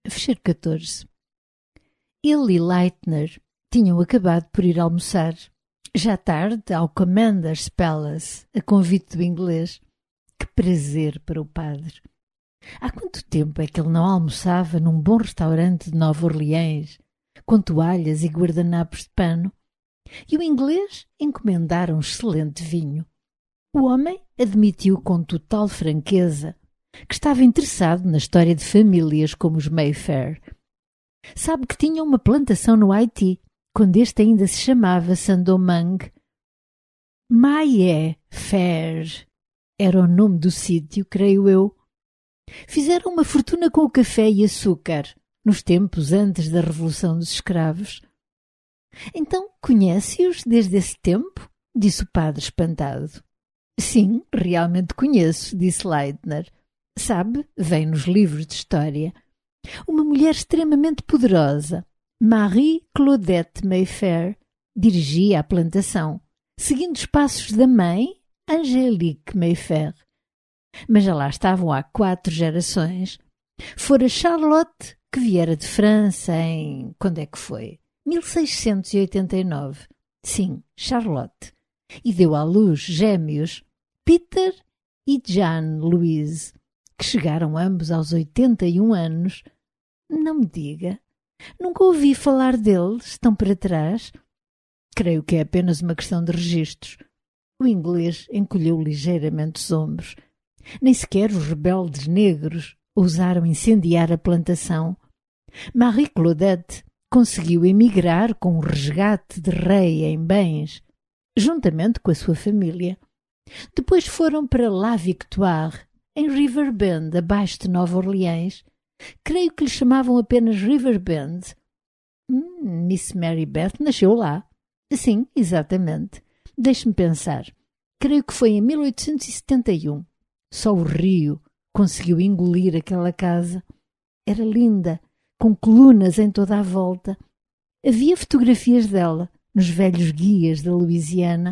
Fecheiro 14. Ele e Leitner tinham acabado por ir almoçar, já tarde, ao Commander's Palace, a convite do inglês. Que prazer para o padre! Há quanto tempo é que ele não almoçava num bom restaurante de Nova Orleans, com toalhas e guardanapos de pano? E o inglês encomendara um excelente vinho. O homem admitiu com total franqueza que estava interessado na história de famílias como os Mayfair. Sabe que tinham uma plantação no Haiti, quando este ainda se chamava Saint-Domingue. Mayfair era o nome do sítio, creio eu. Fizeram uma fortuna com o café e açúcar, nos tempos antes da Revolução dos Escravos. Então, conhece-os desde esse tempo? Disse o padre espantado. Sim, realmente conheço, disse Leitner. Sabe, vem nos livros de história. Uma mulher extremamente poderosa, Marie Claudette Mayfair, dirigia a plantação, seguindo os passos da mãe, Angélique Mayfair. Mas já lá estavam há 4 gerações. Fora Charlotte, que viera de França em... quando é que foi? 1689. Sim, Charlotte. E deu à luz gêmeos, Peter e Jean-Louise, que chegaram ambos aos 81 anos. Não me diga. Nunca ouvi falar deles, tão para trás. Creio que é apenas uma questão de registros. O inglês encolheu ligeiramente os ombros. Nem sequer os rebeldes negros ousaram incendiar a plantação. Marie Claudette conseguiu emigrar com um resgate de rei em bens, juntamente com a sua família. Depois foram para La Victoire, em Riverbend, abaixo de Nova Orleans. Creio que lhe chamavam apenas Riverbend. Miss Mary Beth nasceu lá. Sim, exatamente. Deixe-me pensar. Creio que foi em 1871. Só o rio conseguiu engolir aquela casa. Era linda, com colunas em toda a volta. Havia fotografias dela nos velhos guias da Louisiana.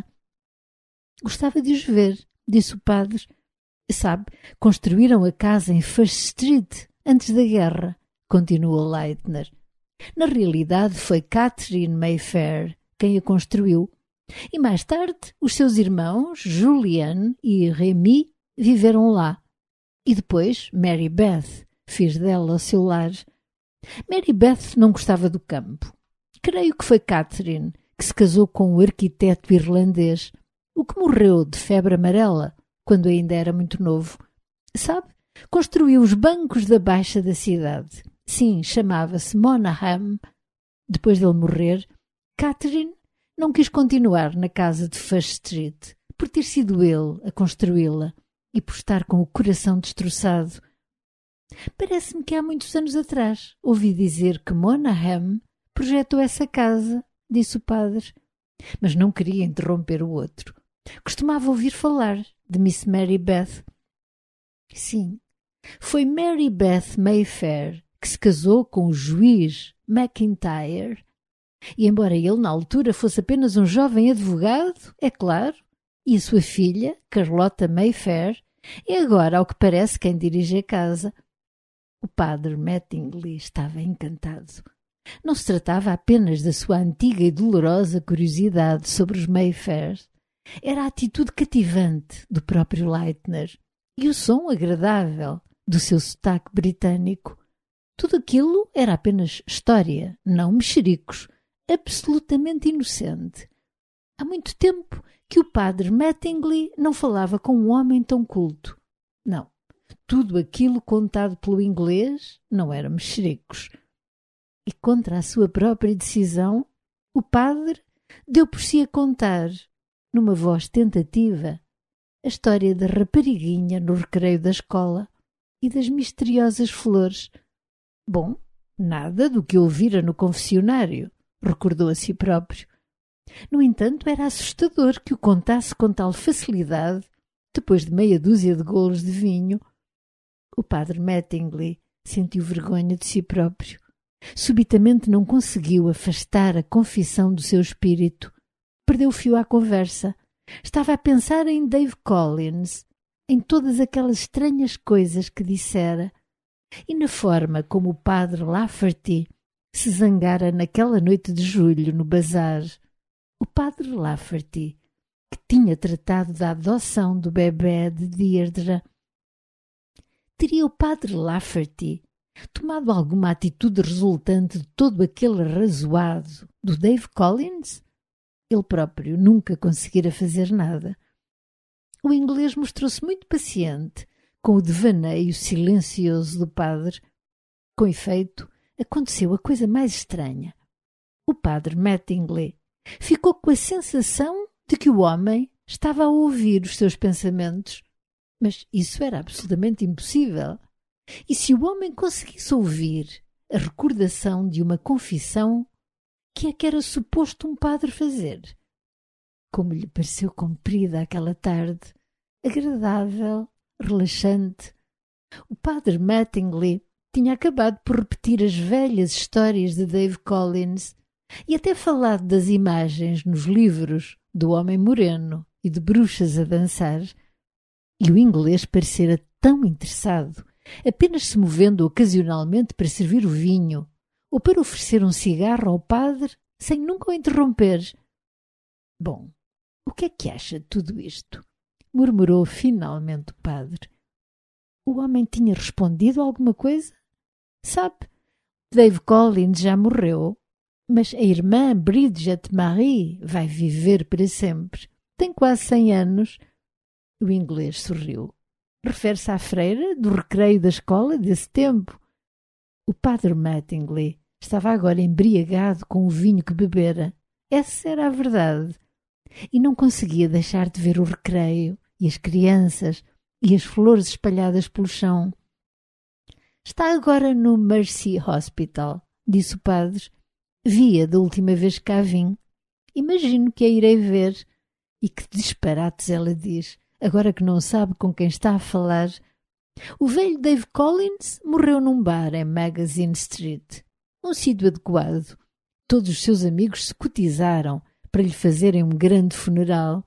Gostava de os ver, disse o padre. Sabe, construíram a casa em First Street antes da guerra, continuou Leitner. Na realidade foi Catherine Mayfair quem a construiu. E mais tarde os seus irmãos, Julian e Remy, viveram lá. E depois Mary Beth fez dela o seu lar. Mary Beth não gostava do campo. Creio que foi Catherine que se casou com um arquiteto irlandês, o que morreu de febre amarela quando ainda era muito novo. Sabe, construiu os bancos da Baixa da cidade. Sim, chamava-se Monaghan. Depois dele morrer, Catherine não quis continuar na casa de First Street, por ter sido ele a construí-la e por estar com o coração destroçado. Parece-me que há muitos anos atrás ouvi dizer que Monaghan projetou essa casa, disse o padre, mas não queria interromper o outro. Costumava ouvir falar de Miss Mary Beth. Sim, foi Mary Beth Mayfair que se casou com o juiz McIntyre. E embora ele na altura fosse apenas um jovem advogado, é claro, e a sua filha, Carlota Mayfair, é agora, ao que parece, quem dirige a casa. O padre Mattingly estava encantado. Não se tratava apenas da sua antiga e dolorosa curiosidade sobre os Mayfairs. Era a atitude cativante do próprio Leitner e o som agradável do seu sotaque britânico. Tudo aquilo era apenas história, não mexericos, absolutamente inocente. Há muito tempo que o padre Mattingly não falava com um homem tão culto. Não, tudo aquilo contado pelo inglês não era mexericos. E contra a sua própria decisão, o padre deu por si a contar, numa voz tentativa, a história da rapariguinha no recreio da escola e das misteriosas flores. Bom, nada do que ouvira no confessionário, recordou a si próprio. No entanto, era assustador que o contasse com tal facilidade, depois de meia dúzia de golos de vinho. O padre Mattingly sentiu vergonha de si próprio. Subitamente não conseguiu afastar a confissão do seu espírito. Perdeu o fio à conversa. Estava a pensar em Dave Collins, em todas aquelas estranhas coisas que dissera, e na forma como o padre Lafferty se zangara naquela noite de julho no bazar. O padre Lafferty, que tinha tratado da adoção do bebê de Deirdre. Teria o padre Lafferty tomado alguma atitude resultante de todo aquele arrazoado do Dave Collins? Ele próprio nunca conseguira fazer nada. O inglês mostrou-se muito paciente com o devaneio silencioso do padre. Com efeito, aconteceu a coisa mais estranha. O padre Mattingly ficou com a sensação de que o homem estava a ouvir os seus pensamentos. Mas isso era absolutamente impossível. E se o homem conseguisse ouvir a recordação de uma confissão, que é que era suposto um padre fazer? Como lhe pareceu comprida aquela tarde, agradável, relaxante. O padre Mattingly tinha acabado por repetir as velhas histórias de Dave Collins e até falado das imagens nos livros do homem moreno e de bruxas a dançar. E o inglês parecera tão interessado, apenas se movendo ocasionalmente para servir o vinho ou para oferecer um cigarro ao padre sem nunca o interromper. Bom, o que é que acha de tudo isto? Murmurou finalmente o padre. O homem tinha respondido alguma coisa? Sabe, Dave Collins já morreu, mas a irmã Bridget Marie vai viver para sempre. Tem quase 100 anos. O inglês sorriu. Refere-se à freira do recreio da escola desse tempo. O padre Mattingly estava agora embriagado com o vinho que bebera. Essa era a verdade. E não conseguia deixar de ver o recreio e as crianças e as flores espalhadas pelo chão. Está agora no Mercy Hospital, disse o padre. Vi-a da última vez que cá vim. Imagino que a irei ver. E que disparates ela diz, agora que não sabe com quem está a falar. O velho Dave Collins morreu num bar em Magazine Street. Um sítio adequado. Todos os seus amigos se cotizaram para lhe fazerem um grande funeral.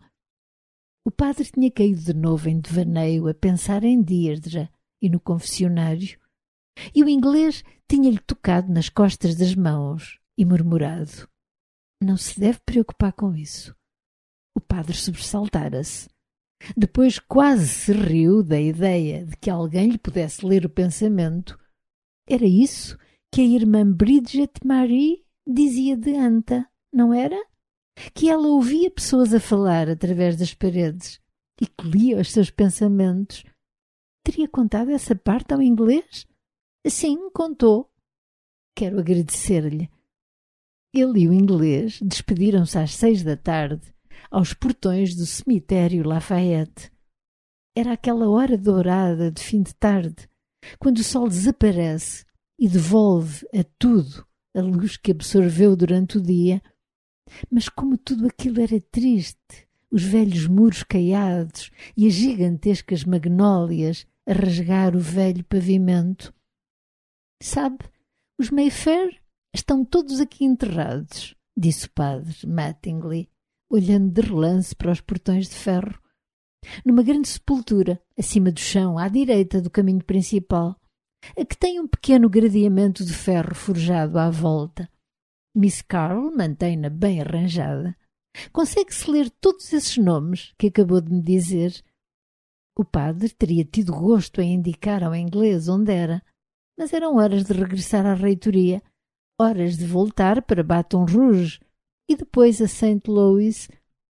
O padre tinha caído de novo em devaneio a pensar em Deirdre e no confessionário. E o inglês tinha-lhe tocado nas costas das mãos e murmurado: não se deve preocupar com isso. O padre sobressaltara-se. Depois quase se riu da ideia de que alguém lhe pudesse ler o pensamento. Era isso que a irmã Bridget Marie dizia de Anta, não era? Que ela ouvia pessoas a falar através das paredes e que lia os seus pensamentos. Teria contado essa parte ao inglês? Sim, contou. Quero agradecer-lhe. Ele e o inglês despediram-se às 6 da tarde aos portões do cemitério Lafayette. Era aquela hora dourada de fim de tarde, quando o sol desaparece e devolve a tudo a luz que absorveu durante o dia. Mas como tudo aquilo era triste, os velhos muros caiados e as gigantescas magnólias a rasgar o velho pavimento. Sabe, os Mayfair estão todos aqui enterrados, disse o padre Mattingly, olhando de relance para os portões de ferro, numa grande sepultura, acima do chão, à direita do caminho principal, a que tem um pequeno gradeamento de ferro forjado à volta. Miss Carl mantém-na bem arranjada. Consegue-se ler todos esses nomes que acabou de me dizer? O padre teria tido gosto em indicar ao inglês onde era, mas eram horas de regressar à reitoria, horas de voltar para Baton Rouge e depois a St. Louis.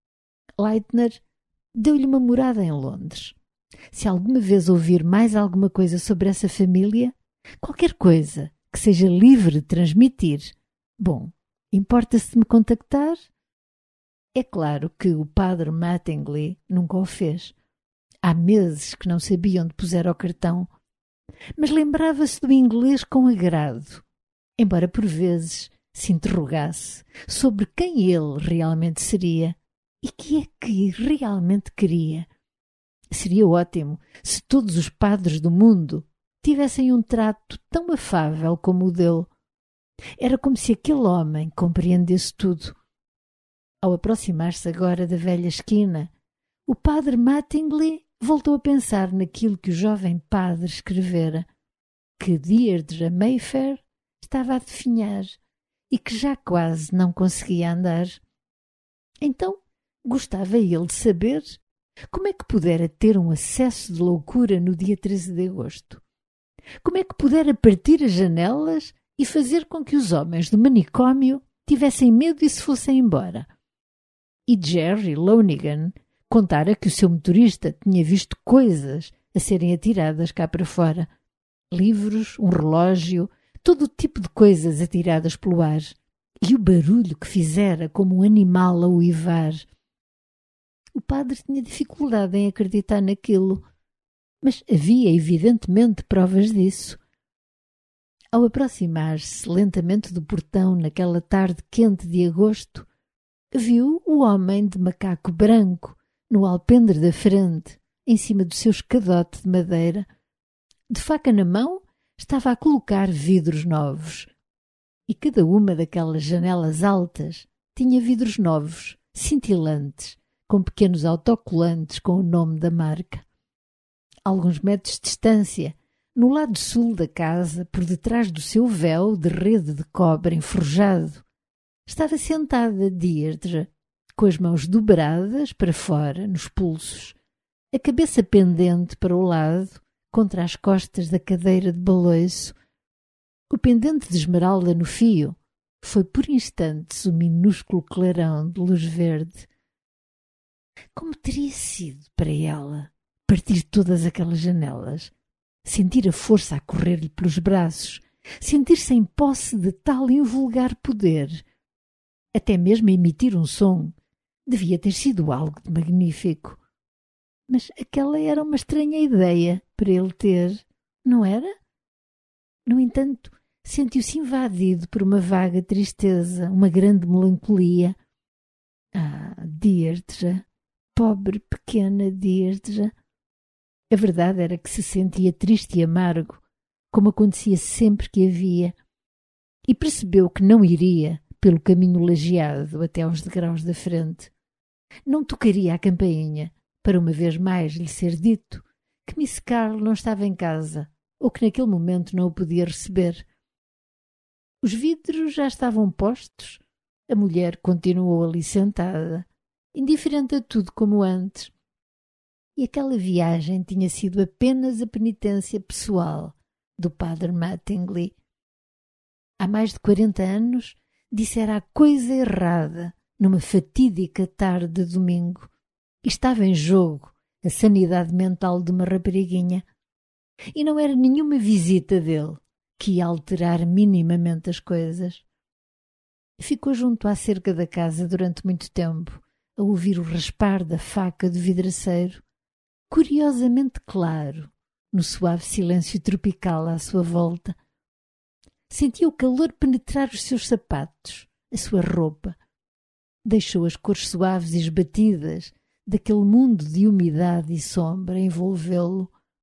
Leitner deu-lhe uma morada em Londres. Se alguma vez ouvir mais alguma coisa sobre essa família, qualquer coisa que seja livre de transmitir, bom, importa-se de me contactar? É claro que o padre Mattingly nunca o fez. Há meses que não sabia onde pusera o cartão, mas lembrava-se do inglês com agrado, embora por vezes se interrogasse sobre quem ele realmente seria e que é que realmente queria. Seria ótimo se todos os padres do mundo tivessem um trato tão afável como o dele. Era como se aquele homem compreendesse tudo. Ao aproximar-se agora da velha esquina, o padre Mattingly voltou a pensar naquilo que o jovem padre escrevera. que Deirdre Mayfair estava a definhar e que já quase não conseguia andar. Então, gostava ele de saber como é que pudera ter um acesso de loucura no dia 13 de agosto. Como é que pudera partir as janelas e fazer com que os homens do manicômio tivessem medo e se fossem embora. E Jerry Lonigan contara que o seu motorista tinha visto coisas a serem atiradas cá para fora. Livros, um relógio, todo o tipo de coisas atiradas pelo ar. E o barulho que fizera como um animal a uivar. O padre tinha dificuldade em acreditar naquilo, mas havia evidentemente provas disso. Ao aproximar-se lentamente do portão naquela tarde quente de agosto, viu o homem de macaco branco no alpendre da frente, em cima do seu escadote de madeira. De faca na mão, estava a colocar vidros novos. E cada uma daquelas janelas altas tinha vidros novos, cintilantes, com pequenos autocolantes com o nome da marca. A alguns metros de distância, no lado sul da casa, por detrás do seu véu de rede de cobre enforjado, estava sentada Deirdre, com as mãos dobradas para fora, nos pulsos, a cabeça pendente para o lado, contra as costas da cadeira de baloiço. O pendente de esmeralda no fio foi por instantes um minúsculo clarão de luz verde. Como teria sido para ela partir todas aquelas janelas, sentir a força a correr-lhe pelos braços, sentir-se em posse de tal invulgar poder, até mesmo emitir um som, devia ter sido algo de magnífico. Mas aquela era uma estranha ideia para ele ter, não era? No entanto, sentiu-se invadido por uma vaga tristeza, uma grande melancolia. Ah, Deirdre, pobre pequena Deirdre! A verdade era que se sentia triste e amargo, como acontecia sempre que a via, e percebeu que não iria pelo caminho lajeado até aos degraus da frente. Não tocaria a campainha, para uma vez mais lhe ser dito que Miss Carl não estava em casa, ou que naquele momento não o podia receber. Os vidros já estavam postos, a mulher continuou ali sentada, indiferente a tudo como antes. E aquela viagem tinha sido apenas a penitência pessoal do padre Mattingly. Há mais de 40 anos dissera a coisa errada numa fatídica tarde de domingo. E estava em jogo a sanidade mental de uma rapariguinha. E não era nenhuma visita dele que ia alterar minimamente as coisas. Ficou junto à cerca da casa durante muito tempo, a ouvir o raspar da faca do vidraceiro, curiosamente claro, no suave silêncio tropical à sua volta. Sentia o calor penetrar os seus sapatos, a sua roupa. Deixou as cores suaves e esbatidas daquele mundo de umidade e sombra envolvê-lo.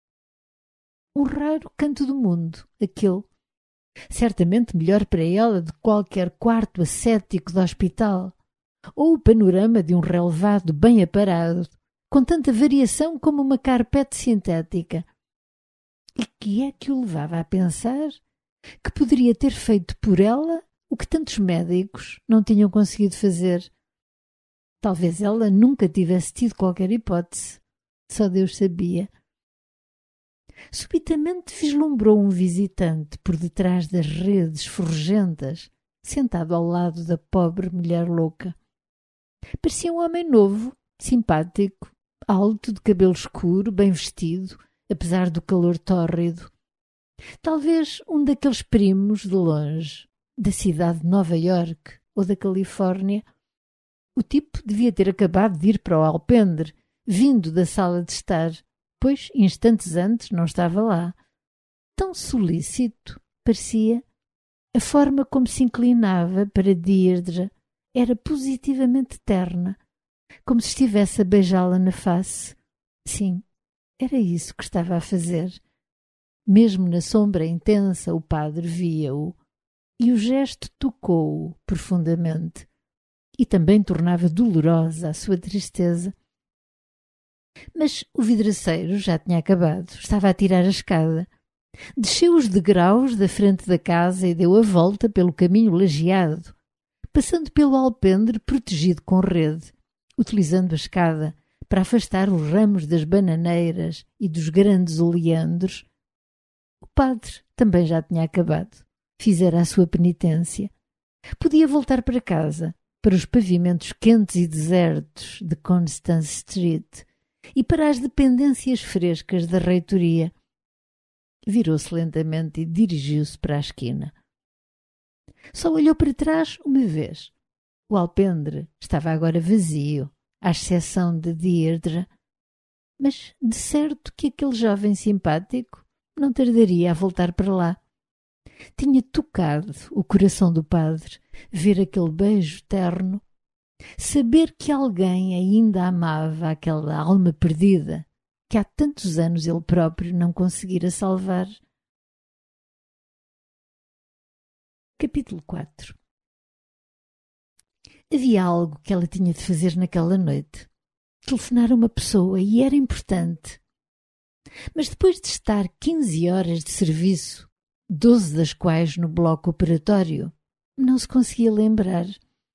Um raro canto do mundo, aquele. Certamente melhor para ela do que qualquer quarto ascético de hospital, ou o panorama de um relevado bem aparado, com tanta variação como uma carpete sintética. E que é que o levava a pensar que poderia ter feito por ela o que tantos médicos não tinham conseguido fazer? Talvez ela nunca tivesse tido qualquer hipótese. Só Deus sabia. Subitamente vislumbrou um visitante por detrás das redes forjentas, sentado ao lado da pobre mulher louca. Parecia um homem novo, simpático, alto, de cabelo escuro, bem vestido, apesar do calor tórrido. Talvez um daqueles primos de longe, da cidade de Nova Iorque ou da Califórnia. O tipo devia ter acabado de ir para o alpendre, vindo da sala de estar, pois instantes antes não estava lá. Tão solícito, parecia. A forma como se inclinava para Deirdre era positivamente terna, como se estivesse a beijá-la na face. Sim, era isso que estava a fazer. Mesmo na sombra intensa, o padre via-o, e o gesto tocou-o profundamente, e também tornava dolorosa a sua tristeza. Mas o vidraceiro já tinha acabado, estava a tirar a escada. Desceu os degraus da frente da casa e deu a volta pelo caminho lajeado, passando pelo alpendre protegido com rede, utilizando a escada para afastar os ramos das bananeiras e dos grandes oleandros. O padre também já tinha acabado. Fizera a sua penitência. Podia voltar para casa, para os pavimentos quentes e desertos de Constance Street e para as dependências frescas da reitoria. Virou-se lentamente e dirigiu-se para a esquina. Só olhou para trás uma vez. O alpendre estava agora vazio, à exceção de Deirdre, mas de certo que aquele jovem simpático não tardaria a voltar para lá. Tinha tocado o coração do padre ver aquele beijo terno, saber que alguém ainda amava aquela alma perdida que há tantos anos ele próprio não conseguira salvar. Capítulo 4. Havia algo que ela tinha de fazer naquela noite. Telefonar a uma pessoa, e era importante. Mas depois de estar 15 horas de serviço, 12 das quais no bloco operatório, não se conseguia lembrar.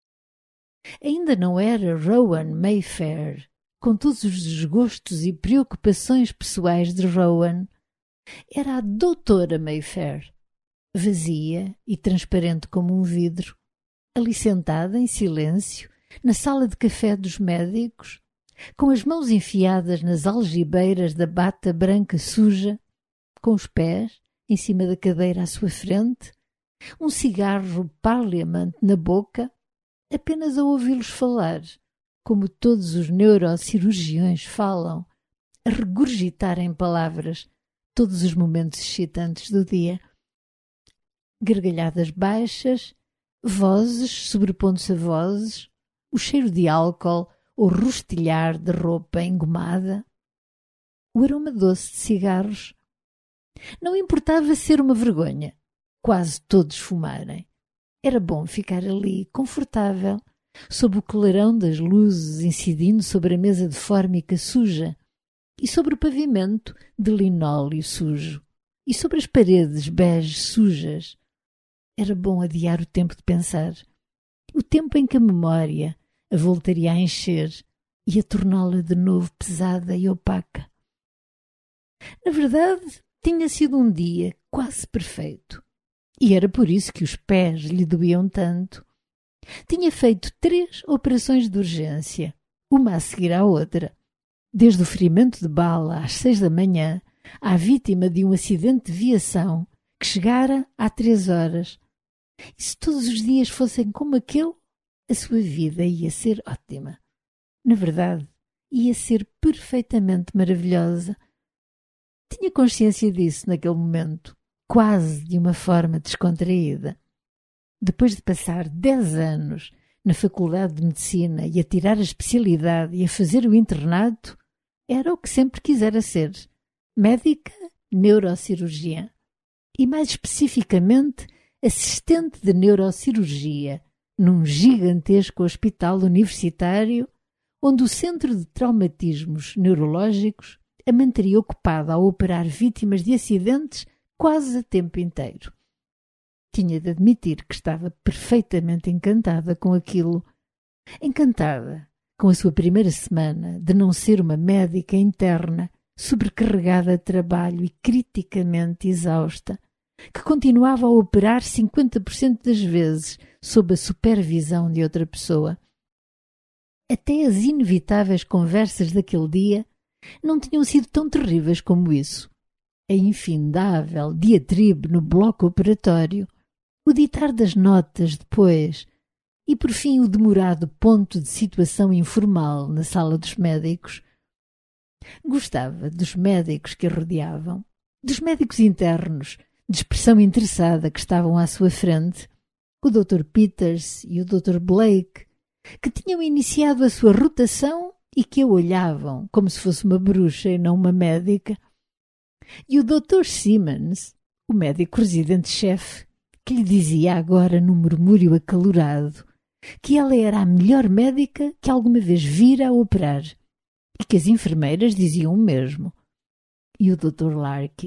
Ainda não era Rowan Mayfair, com todos os desgostos e preocupações pessoais de Rowan. Era a doutora Mayfair, vazia e transparente como um vidro, ali sentada em silêncio, na sala de café dos médicos, com as mãos enfiadas nas algibeiras da bata branca suja, com os pés em cima da cadeira à sua frente, um cigarro Parliament na boca, apenas a ouvi-los falar, como todos os neurocirurgiões falam, a regurgitar em palavras todos os momentos excitantes do dia. Gargalhadas baixas, vozes sobrepondo-se a vozes, o cheiro de álcool ou rostilhar de roupa engomada, o aroma doce de cigarros. Não importava ser uma vergonha, quase todos fumarem. Era bom ficar ali, confortável, sob o clarão das luzes incidindo sobre a mesa de fórmica suja e sobre o pavimento de linóleo sujo e sobre as paredes bege sujas. Era bom adiar o tempo de pensar, o tempo em que a memória a voltaria a encher e a torná-la de novo pesada e opaca. Na verdade, tinha sido um dia quase perfeito, e era por isso que os pés lhe doíam tanto. Tinha feito 3 operações de urgência, uma a seguir à outra, desde o ferimento de bala às 6 da manhã, à vítima de um acidente de viação que chegara há 3 horas. E se todos os dias fossem como aquele, a sua vida ia ser ótima. Na verdade, ia ser perfeitamente maravilhosa. Tinha consciência disso naquele momento, quase de uma forma descontraída. Depois de passar 10 anos na Faculdade de Medicina e a tirar a especialidade e a fazer o internato, era o que sempre quisera ser: médica neurocirurgiã. E mais especificamente, assistente de neurocirurgia num gigantesco hospital universitário onde o Centro de Traumatismos Neurológicos a manteria ocupada a operar vítimas de acidentes quase a tempo inteiro. Tinha de admitir que estava perfeitamente encantada com aquilo. Encantada com a sua primeira semana de não ser uma médica interna, sobrecarregada de trabalho e criticamente exausta, que continuava a operar 50% das vezes sob a supervisão de outra pessoa. Até as inevitáveis conversas daquele dia não tinham sido tão terríveis como isso. A infindável diatribe no bloco operatório, o ditar das notas depois e, por fim, o demorado ponto de situação informal na sala dos médicos. Gostava dos médicos que a rodeavam, dos médicos internos, de expressão interessada que estavam à sua frente, o Dr. Peters e o Dr. Blake, que tinham iniciado a sua rotação e que a olhavam como se fosse uma bruxa e não uma médica, e o Dr. Simmons, o médico residente-chefe, que lhe dizia agora num murmúrio acalorado que ela era a melhor médica que alguma vez vira a operar e que as enfermeiras diziam o mesmo. E o Dr. Larkin,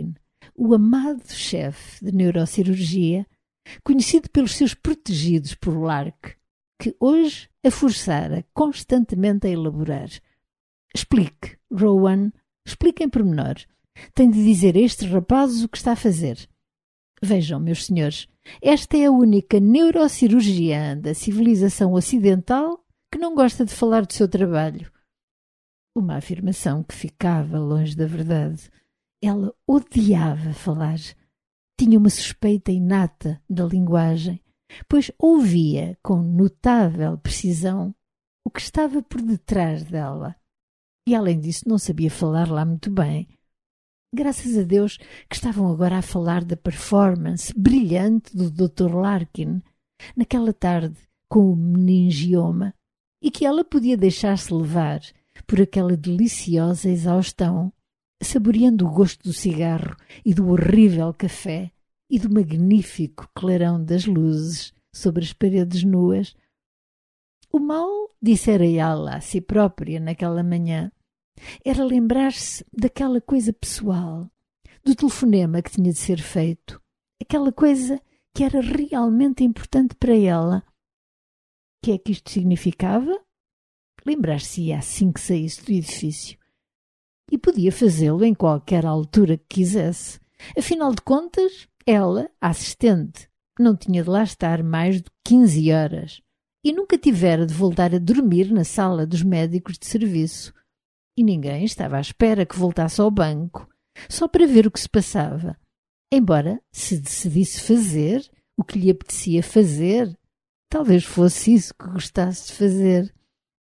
O amado chefe de neurocirurgia, conhecido pelos seus protegidos por Lark, que hoje a forçara constantemente a elaborar. Explique, Rowan, explique em pormenor. Tem de dizer a estes rapazes o que está a fazer. Vejam, meus senhores, esta é a única neurocirurgiã da civilização ocidental que não gosta de falar do seu trabalho. Uma afirmação que ficava longe da verdade. Ela odiava falar. Tinha uma suspeita inata da linguagem, pois ouvia com notável precisão o que estava por detrás dela. E, além disso, não sabia falar lá muito bem. Graças a Deus que estavam agora a falar da performance brilhante do Dr. Larkin naquela tarde com o meningioma e que ela podia deixar-se levar por aquela deliciosa exaustão, saboreando o gosto do cigarro e do horrível café e do magnífico clarão das luzes sobre as paredes nuas. O mal, dissera ela a si própria naquela manhã, era lembrar-se daquela coisa pessoal, do telefonema que tinha de ser feito, aquela coisa que era realmente importante para ela. O que é que isto significava? Lembrar-se-ia assim que saísse do edifício. E podia fazê-lo em qualquer altura que quisesse. Afinal de contas, ela, a assistente, não tinha de lá estar mais de 15 horas e nunca tivera de voltar a dormir na sala dos médicos de serviço. E ninguém estava à espera que voltasse ao banco, só para ver o que se passava. Embora, se decidisse fazer o que lhe apetecia fazer, talvez fosse isso que gostasse de fazer.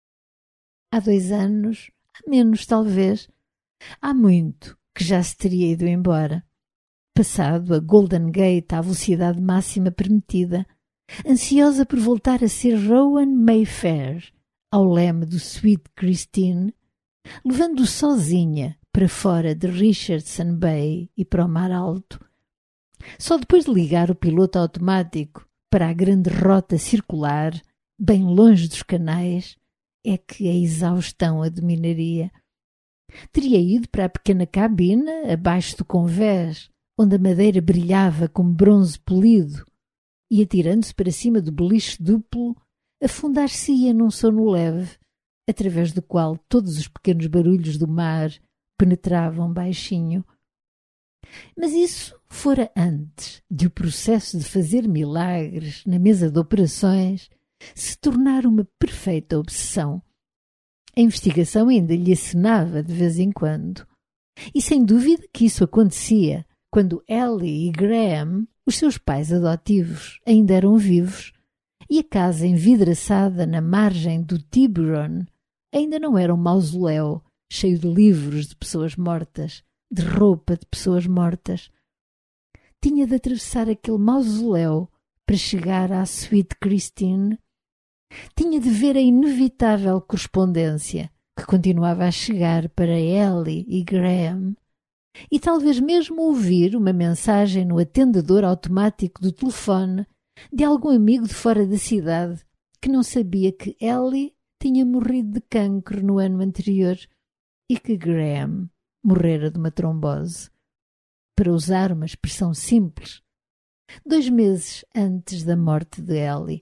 Há 2 anos, há menos talvez, há muito que já se teria ido embora. Passado a Golden Gate à velocidade máxima permitida, ansiosa por voltar a ser Rowan Mayfair, ao leme do Sweet Christine, levando-o sozinha para fora de Richardson Bay e para o mar alto. Só depois de ligar o piloto automático para a grande rota circular, bem longe dos canais, é que a exaustão a dominaria. Teria ido para a pequena cabina, abaixo do convés, onde a madeira brilhava como bronze polido, e atirando-se para cima do beliche duplo, afundar-se-ia num sono leve, através do qual todos os pequenos barulhos do mar penetravam baixinho. Mas isso fora antes de o processo de fazer milagres na mesa de operações se tornar uma perfeita obsessão. A investigação ainda lhe acenava de vez em quando. E sem dúvida que isso acontecia quando Ellie e Graham, os seus pais adotivos, ainda eram vivos, e a casa envidraçada na margem do Tiburon ainda não era um mausoléu cheio de livros de pessoas mortas, de roupa de pessoas mortas. Tinha de atravessar aquele mausoléu para chegar à Sweet Christine. Tinha de ver a inevitável correspondência que continuava a chegar para Ellie e Graham, e talvez mesmo ouvir uma mensagem no atendedor automático do telefone de algum amigo de fora da cidade que não sabia que Ellie tinha morrido de cancro no ano anterior e que Graham morrera de uma trombose. Para usar uma expressão simples, 2 meses antes da morte de Ellie.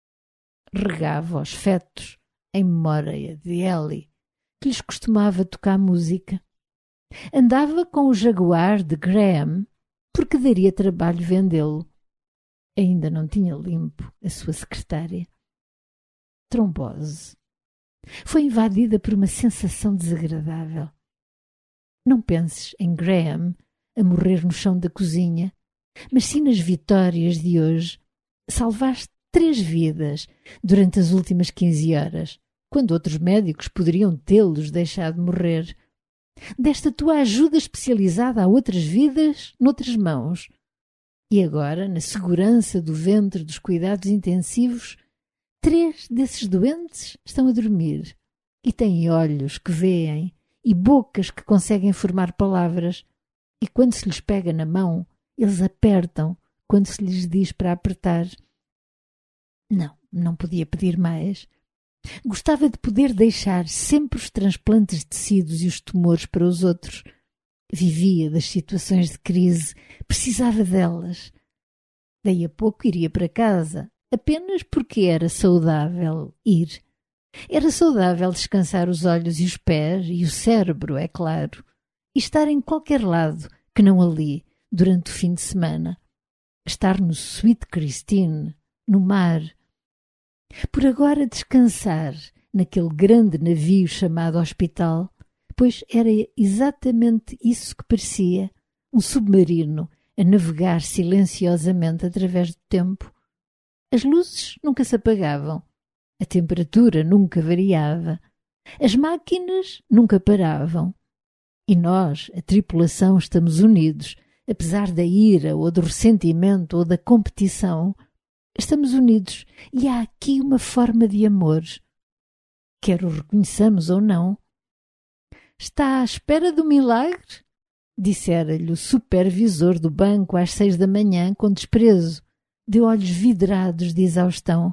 Regava os fetos em memória de Ellie, que lhes costumava tocar música. Andava com o Jaguar de Graham, porque daria trabalho vendê-lo. Ainda não tinha limpo a sua secretária. Trombose. Foi invadida por uma sensação desagradável. Não penses em Graham a morrer no chão da cozinha, mas sim nas vitórias de hoje. Salvaste 3 vidas durante as últimas 15 horas, quando outros médicos poderiam tê-los deixado morrer. Desta tua ajuda especializada a outras vidas noutras mãos. E agora, na segurança do ventre dos cuidados intensivos, 3 desses doentes estão a dormir e têm olhos que veem e bocas que conseguem formar palavras. E quando se lhes pega na mão, eles apertam quando se lhes diz para apertar. Não podia pedir mais. Gostava de poder deixar sempre os transplantes de tecidos e os tumores para os outros. Vivia das situações de crise, precisava delas. Daí a pouco iria para casa, apenas porque era saudável ir. Era saudável descansar os olhos e os pés e o cérebro, é claro, e estar em qualquer lado que não ali, durante o fim de semana. Estar no Sweet Christine, no mar. Por agora descansar naquele grande navio chamado hospital, pois era exatamente isso que parecia, um submarino a navegar silenciosamente através do tempo. As luzes nunca se apagavam, a temperatura nunca variava, as máquinas nunca paravam. E nós, a tripulação, estamos unidos, apesar da ira ou do ressentimento ou da competição, estamos unidos e há aqui uma forma de amor. Quer o reconheçamos ou não. Está à espera do milagre? Dissera-lhe o supervisor do banco às 6 da manhã com desprezo, de olhos vidrados de exaustão.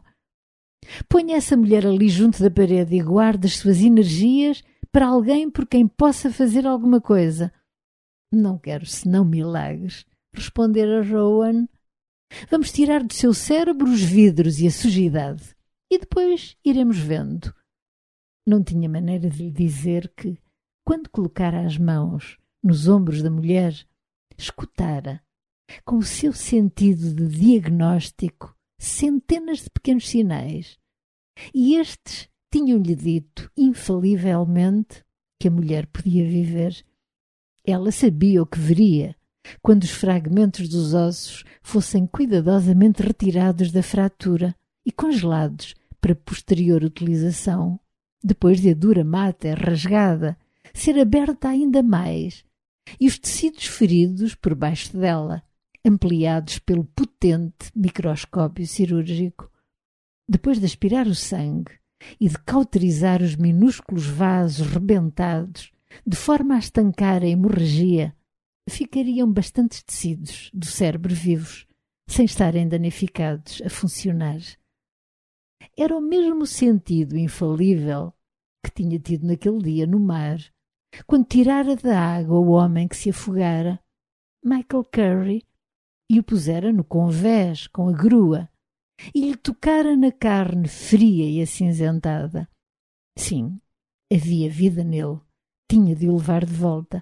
Ponha essa mulher ali junto da parede e guarde as suas energias para alguém por quem possa fazer alguma coisa. Não quero senão milagres, respondera Rowan. Vamos tirar do seu cérebro os vidros e a sujidade e depois iremos vendo. Não tinha maneira de lhe dizer que, quando colocara as mãos nos ombros da mulher, escutara, com o seu sentido de diagnóstico, centenas de pequenos sinais, e estes tinham-lhe dito infalivelmente que a mulher podia viver. Ela sabia o que veria quando os fragmentos dos ossos fossem cuidadosamente retirados da fratura e congelados para posterior utilização, depois de a dura mata rasgada ser aberta ainda mais e os tecidos feridos por baixo dela, ampliados pelo potente microscópio cirúrgico. Depois de aspirar o sangue e de cauterizar os minúsculos vasos rebentados, de forma a estancar a hemorragia, ficariam bastantes tecidos do cérebro vivos, sem estarem danificados a funcionar. Era o mesmo sentido infalível que tinha tido naquele dia no mar, quando tirara da água o homem que se afogara, Michael Curry, e o pusera no convés com a grua, e lhe tocara na carne fria e acinzentada. Sim, havia vida nele, tinha de o levar de volta.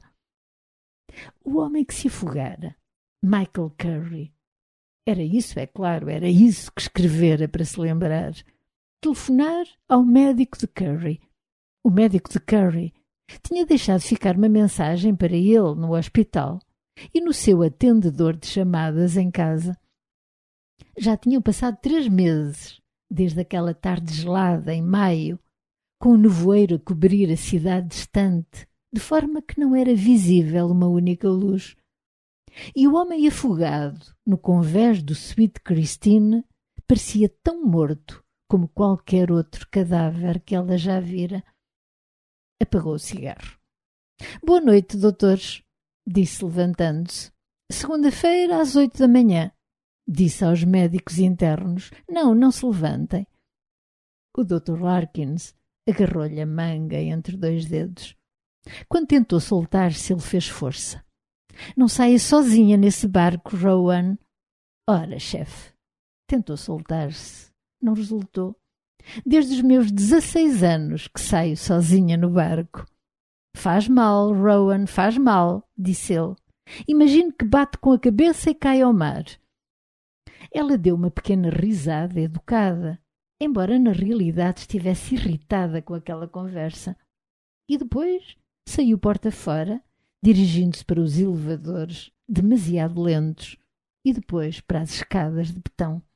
O homem que se afogara, Michael Curry. Era isso, é claro, era isso que escrevera para se lembrar. Telefonar ao médico de Curry. O médico de Curry tinha deixado ficar uma mensagem para ele no hospital e no seu atendedor de chamadas em casa. Já tinham passado 3 meses, desde aquela tarde gelada em maio, com o nevoeiro a cobrir a cidade distante, de forma que não era visível uma única luz. E o homem afogado no convés do Sweet Christine parecia tão morto como qualquer outro cadáver que ela já vira. Apagou o cigarro. Boa noite, doutores, disse levantando-se. Segunda-feira às 8 da manhã, disse aos médicos internos. Não se levantem. O Dr. Larkins agarrou-lhe a manga entre 2 dedos. Quando tentou soltar-se, ele fez força. Não saia sozinha nesse barco, Rowan. Ora, chefe, tentou soltar-se. Não resultou. Desde os meus 16 anos que saio sozinha no barco. Faz mal, Rowan, faz mal, disse ele. Imagine que bate com a cabeça e cai ao mar. Ela deu uma pequena risada educada, embora na realidade estivesse irritada com aquela conversa. E depois saiu porta fora, dirigindo-se para os elevadores, demasiado lentos, e depois para as escadas de betão.